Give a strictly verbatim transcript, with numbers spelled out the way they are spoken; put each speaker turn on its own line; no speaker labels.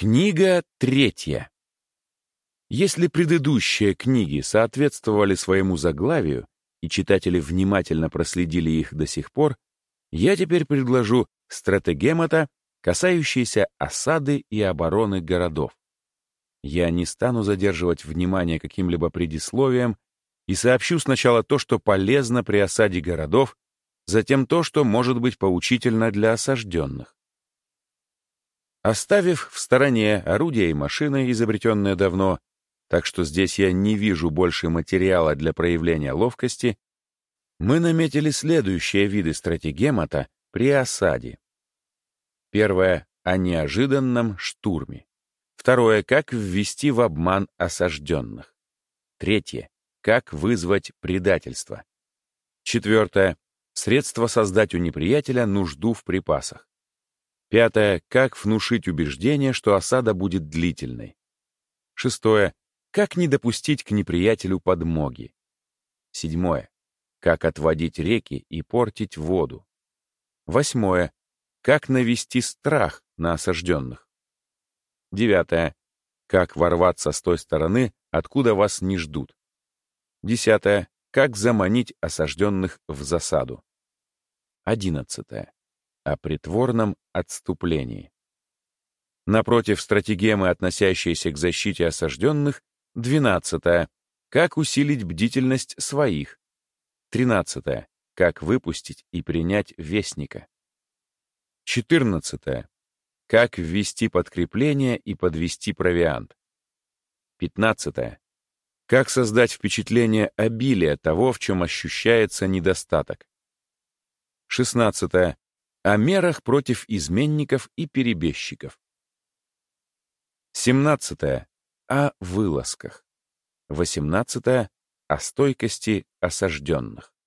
Книга третья. Если предыдущие книги соответствовали своему заглавию, и читатели внимательно проследили их до сих пор, я теперь предложу стратегемата, касающиеся осады и обороны городов. Я не стану задерживать внимание каким-либо предисловием и сообщу сначала то, что полезно при осаде городов, затем то, что может быть поучительно для осажденных. Оставив в стороне орудия и машины, изобретенные давно, так что здесь я не вижу больше материала для проявления ловкости, мы наметили следующие виды стратегемата при осаде. Первое — о неожиданном штурме. Второе — как ввести в обман осажденных. Третье — как вызвать предательство. Четвертое — средство создать у неприятеля нужду в припасах. Пятое — как внушить убеждение, что осада будет длительной. Шестое — как не допустить к неприятелю подмоги. Седьмое — как отводить реки и портить воду. Восьмое — как навести страх на осажденных. Девятое — как ворваться с той стороны, откуда вас не ждут. Десятое — как заманить осажденных в засаду. Одиннадцатое — о притворном отступлении. Напротив стратегемы, относящиеся к защите осажденных, двенадцатое — как усилить бдительность своих. Тринадцатое — как выпустить и принять вестника. Четырнадцатое — как ввести подкрепление и подвести провиант. Пятнадцатое — как создать впечатление обилия того, в чем ощущается недостаток. Шестнадцатое — о мерах против изменников и перебежчиков. Семнадцатое — о вылазках. Восемнадцатое — о стойкости осажденных.